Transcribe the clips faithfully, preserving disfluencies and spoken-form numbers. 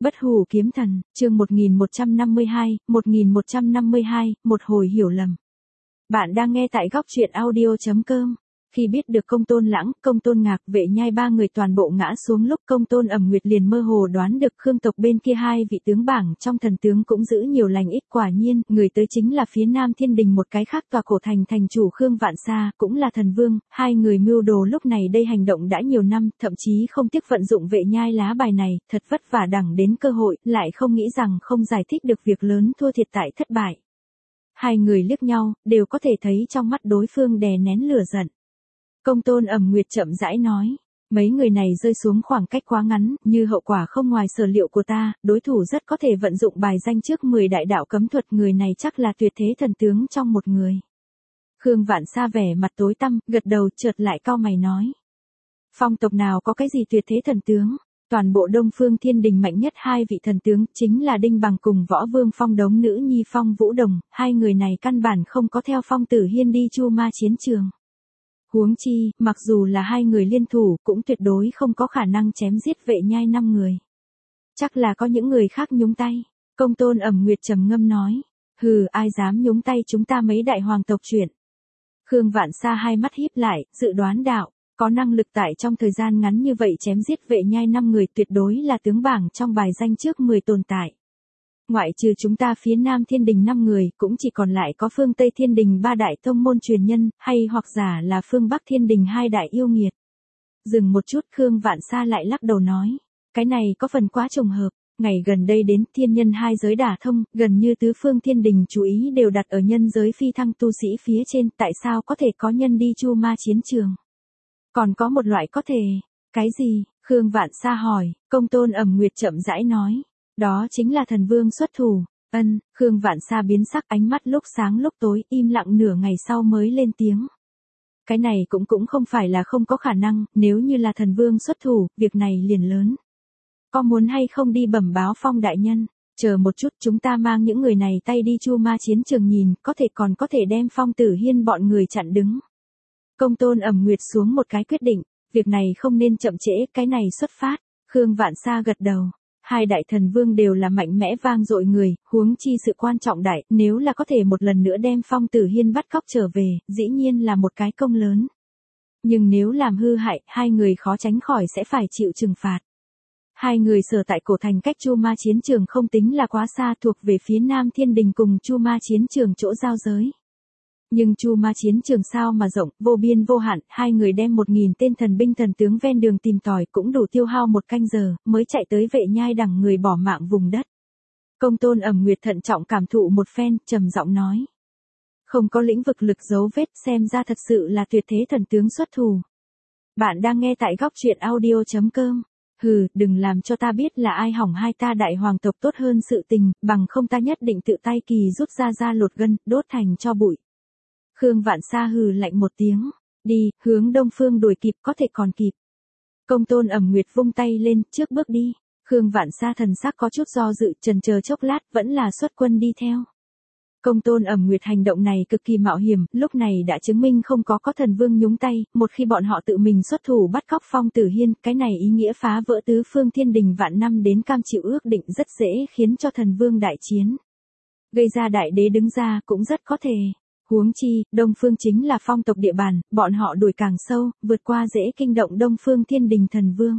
Bất hủ kiếm thần, chương một nghìn một trăm năm mươi hai, một nghìn một trăm năm mươi hai, một hồi hiểu lầm. Bạn đang nghe tại góc truyện audio chấm com. Khi biết được Công Tôn Lãng, Công Tôn Ngạc, Vệ Nhai ba người toàn bộ ngã xuống lúc Công Tôn Ẩm Nguyệt liền mơ hồ đoán được Khương tộc bên kia hai vị tướng bảng trong thần tướng cũng giữ nhiều lành ít, quả nhiên, người tới chính là phía Nam Thiên Đình một cái khác tòa cổ thành thành chủ Khương Vạn Sa, cũng là thần vương, hai người mưu đồ lúc này đây hành động đã nhiều năm, thậm chí không tiếc vận dụng Vệ Nhai lá bài này, thật vất vả đẳng đến cơ hội, lại không nghĩ rằng không giải thích được việc lớn thua thiệt tại thất bại. Hai người liếc nhau, đều có thể thấy trong mắt đối phương đè nén lửa giận. Công Tôn Ẩm Nguyệt chậm rãi nói, mấy người này rơi xuống khoảng cách quá ngắn, như hậu quả không ngoài sở liệu của ta, đối thủ rất có thể vận dụng bài danh trước mười đại đạo cấm thuật, người này chắc là tuyệt thế thần tướng trong một người. Khương Vạn Sa vẻ mặt tối tăm, gật đầu, chợt lại cau mày nói. Phong tộc nào có cái gì tuyệt thế thần tướng? Toàn bộ Đông Phương Thiên Đình mạnh nhất hai vị thần tướng chính là Đinh Bằng cùng Võ Vương Phong Đống nữ nhi Phong Vũ Đồng, hai người này căn bản không có theo Phong Tử Hiên đi Chu Ma chiến trường. Huống chi, mặc dù là hai người liên thủ, cũng tuyệt đối không có khả năng chém giết Vệ Nhai năm người. Chắc là có những người khác nhúng tay. Công Tôn Ẩm Nguyệt trầm ngâm nói, hừ, ai dám nhúng tay chúng ta mấy đại hoàng tộc chuyện. Khương Vạn Sa hai mắt híp lại, dự đoán đạo, có năng lực tại trong thời gian ngắn như vậy chém giết Vệ Nhai năm người, tuyệt đối là tướng bảng trong bài danh trước mười tồn tại. Ngoại trừ chúng ta phía Nam Thiên Đình năm người, cũng chỉ còn lại có phương Tây Thiên Đình ba đại tông môn truyền nhân, hay hoặc giả là phương Bắc Thiên Đình hai đại yêu nghiệt. Dừng một chút, Khương Vạn Sa lại lắc đầu nói, cái này có phần quá trùng hợp, ngày gần đây đến thiên nhân hai giới đả thông, gần như tứ phương Thiên Đình chú ý đều đặt ở nhân giới phi thăng tu sĩ phía trên, tại sao có thể có nhân đi Chu Ma chiến trường? Còn có một loại có thể, cái gì? Khương Vạn Sa hỏi. Công Tôn Ẩm Nguyệt chậm rãi nói, đó chính là thần vương xuất thủ. Ân, Khương Vạn Sa biến sắc, ánh mắt lúc sáng lúc tối, im lặng nửa ngày sau mới lên tiếng. Cái này cũng cũng không phải là không có khả năng, nếu như là thần vương xuất thủ, việc này liền lớn. Có muốn hay không đi bẩm báo Phong đại nhân? Chờ một chút, chúng ta mang những người này tay đi Chu Ma chiến trường nhìn, có thể còn có thể đem Phong Tử Hiên bọn người chặn đứng. Công Tôn Ẩm Nguyệt xuống một cái quyết định, việc này không nên chậm trễ, cái này xuất phát. Khương Vạn Sa gật đầu. Hai đại thần vương đều là mạnh mẽ vang dội người, huống chi sự quan trọng đại, nếu là có thể một lần nữa đem Phong Tử Hiên bắt cóc trở về, dĩ nhiên là một cái công lớn. Nhưng nếu làm hư hại, hai người khó tránh khỏi sẽ phải chịu trừng phạt. Hai người sở tại cổ thành cách Chu Ma chiến trường không tính là quá xa, thuộc về phía Nam Thiên Đình cùng Chu Ma chiến trường chỗ giao giới. Nhưng Chu Ma chiến trường sao mà rộng, vô biên vô hạn, hai người đem một nghìn tên thần binh thần tướng ven đường tìm tòi cũng đủ tiêu hao một canh giờ, mới chạy tới Vệ Nhai đằng người bỏ mạng vùng đất. Công Tôn Ẩm Nguyệt thận trọng cảm thụ một phen, trầm giọng nói. Không có lĩnh vực lực dấu vết, xem ra thật sự là tuyệt thế thần tướng xuất thủ. Bạn đang nghe tại góc truyện audio chấm com. Hừ, đừng làm cho ta biết là ai hỏng hai ta đại hoàng tộc tốt hơn sự tình, bằng không ta nhất định tự tay kỳ rút ra ra lột gân, đốt thành cho bụi. Khương Vạn Sa hừ lạnh một tiếng, đi, hướng đông phương đuổi kịp, có thể còn kịp. Công Tôn Ẩm Nguyệt vung tay lên, trước bước đi. Khương Vạn Sa thần sắc có chút do dự, chần chờ chốc lát, vẫn là xuất quân đi theo. Công Tôn Ẩm Nguyệt hành động này cực kỳ mạo hiểm, lúc này đã chứng minh không có có thần vương nhúng tay, một khi bọn họ tự mình xuất thủ bắt cóc Phong Tử Hiên, cái này ý nghĩa phá vỡ tứ phương Thiên Đình vạn năm đến cam chịu ước định, rất dễ khiến cho thần vương đại chiến. Gây ra đại đế đứng ra cũng rất có thể. Huống chi, Đông Phương chính là Phong tộc địa bàn, bọn họ đuổi càng sâu, vượt qua dễ kinh động Đông Phương Thiên Đình thần vương.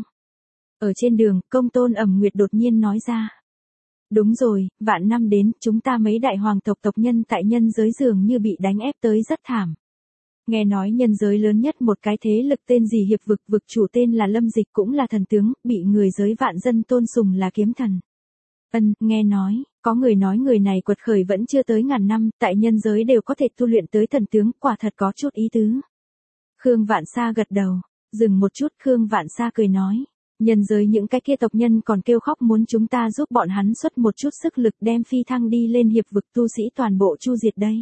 Ở trên đường, Công Tôn Ẩm Nguyệt đột nhiên nói ra. Đúng rồi, vạn năm đến, chúng ta mấy đại hoàng tộc tộc nhân tại nhân giới dường như bị đánh ép tới rất thảm. Nghe nói nhân giới lớn nhất một cái thế lực tên gì hiệp vực, vực chủ tên là Lâm Dịch cũng là thần tướng, bị người giới vạn dân tôn sùng là kiếm thần. Ân, nghe nói, có người nói người này quật khởi vẫn chưa tới ngàn năm, tại nhân giới đều có thể tu luyện tới thần tướng, quả thật có chút ý tứ. Khương Vạn Sa gật đầu, dừng một chút, Khương Vạn Sa cười nói, nhân giới những cái kia tộc nhân còn kêu khóc muốn chúng ta giúp bọn hắn xuất một chút sức lực đem phi thăng đi lên hiệp vực tu sĩ toàn bộ chu diệt đây.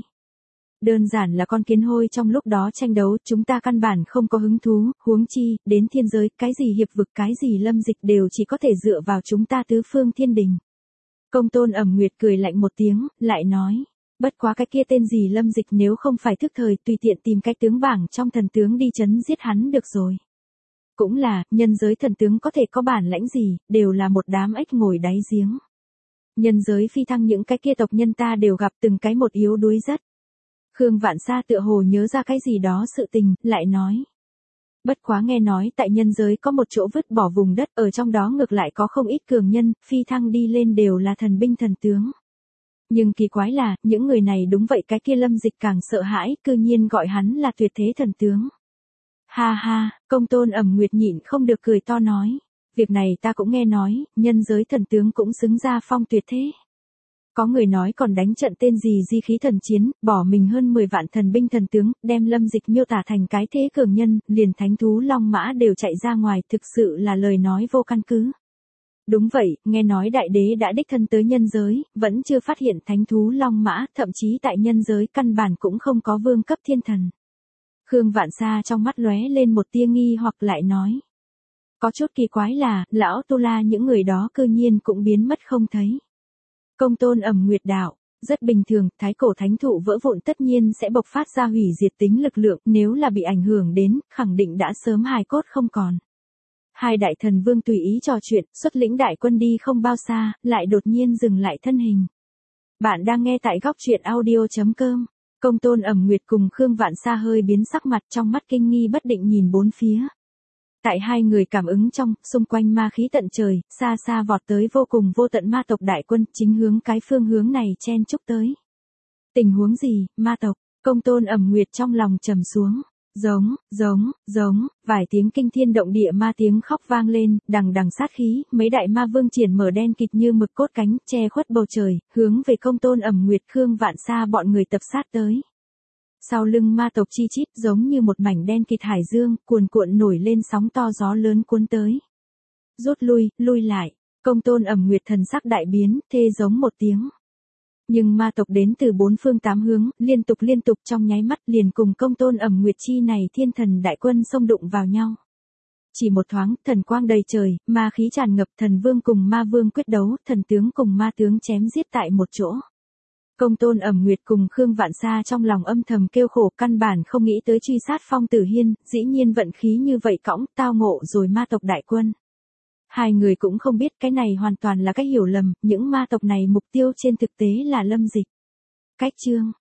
Đơn giản là con kiến hôi trong lúc đó tranh đấu, chúng ta căn bản không có hứng thú, huống chi, đến thiên giới, cái gì hiệp vực, cái gì Lâm Dịch đều chỉ có thể dựa vào chúng ta tứ phương Thiên Đình. Công Tôn Ẩm Nguyệt cười lạnh một tiếng, lại nói, bất quá cái kia tên gì Lâm Dịch nếu không phải thức thời tùy tiện tìm cái tướng bảng trong thần tướng đi chấn giết hắn được rồi. Cũng là, nhân giới thần tướng có thể có bản lãnh gì, đều là một đám ếch ngồi đáy giếng. Nhân giới phi thăng những cái kia tộc nhân ta đều gặp từng cái một yếu đuối rất. Khương Vạn Sa tựa hồ nhớ ra cái gì đó sự tình, lại nói. Bất quá nghe nói tại nhân giới có một chỗ vứt bỏ vùng đất, ở trong đó ngược lại có không ít cường nhân, phi thăng đi lên đều là thần binh thần tướng. Nhưng kỳ quái là, những người này đúng vậy cái kia Lâm Dịch càng sợ hãi, cư nhiên gọi hắn là tuyệt thế thần tướng. Ha ha, Công Tôn Ẩm Nguyệt nhịn không được cười to nói. Việc này ta cũng nghe nói, nhân giới thần tướng cũng xứng ra phong tuyệt thế. Có người nói còn đánh trận tên gì di khí thần chiến, bỏ mình hơn mười vạn thần binh thần tướng, đem Lâm Dịch miêu tả thành cái thế cường nhân, liền thánh thú long mã đều chạy ra ngoài, thực sự là lời nói vô căn cứ. Đúng vậy, nghe nói đại đế đã đích thân tới nhân giới, vẫn chưa phát hiện thánh thú long mã, thậm chí tại nhân giới căn bản cũng không có vương cấp thiên thần. Khương Vạn Sa trong mắt lóe lên một tia nghi hoặc lại nói. Có chút kỳ quái là, lão Tu La những người đó cư nhiên cũng biến mất không thấy. Công Tôn Ẩm Nguyệt đạo, rất bình thường, thái cổ thánh thụ vỡ vụn tất nhiên sẽ bộc phát ra hủy diệt tính lực lượng, nếu là bị ảnh hưởng đến, khẳng định đã sớm hài cốt không còn. Hai đại thần vương tùy ý trò chuyện, xuất lĩnh đại quân đi không bao xa, lại đột nhiên dừng lại thân hình. Bạn đang nghe tại góc truyện audio chấm com. Công Tôn Ẩm Nguyệt cùng Khương Vạn Sa hơi biến sắc mặt, trong mắt kinh nghi bất định nhìn bốn phía. Tại hai người cảm ứng trong, xung quanh ma khí tận trời, xa xa vọt tới vô cùng vô tận ma tộc đại quân, chính hướng cái phương hướng này chen chúc tới. Tình huống gì, ma tộc? Công Tôn Ẩm Nguyệt trong lòng trầm xuống. Giống, giống, giống, vài tiếng kinh thiên động địa ma tiếng khóc vang lên, đằng đằng sát khí, mấy đại ma vương triển mở đen kịt như mực cốt cánh, che khuất bầu trời, hướng về Công Tôn Ẩm Nguyệt Khương Vạn Sa bọn người tập sát tới. Sau lưng ma tộc chi chít giống như một mảnh đen kịt hải dương, cuồn cuộn nổi lên sóng to gió lớn cuốn tới. Rút lui, lui lại, Công Tôn Ẩm Nguyệt thần sắc đại biến, thê giống một tiếng. Nhưng ma tộc đến từ bốn phương tám hướng, liên tục liên tục trong nháy mắt liền cùng Công Tôn Ẩm Nguyệt chi này thiên thần đại quân xông đụng vào nhau. Chỉ một thoáng, thần quang đầy trời, ma khí tràn ngập, thần vương cùng ma vương quyết đấu, thần tướng cùng ma tướng chém giết tại một chỗ. Công Tôn Ẩm Nguyệt cùng Khương Vạn Sa trong lòng âm thầm kêu khổ, căn bản không nghĩ tới truy sát Phong Tử Hiên, dĩ nhiên vận khí như vậy cõng, tao ngộ rồi ma tộc đại quân. Hai người cũng không biết cái này hoàn toàn là cách hiểu lầm, những ma tộc này mục tiêu trên thực tế là Lâm Dịch. Cách chương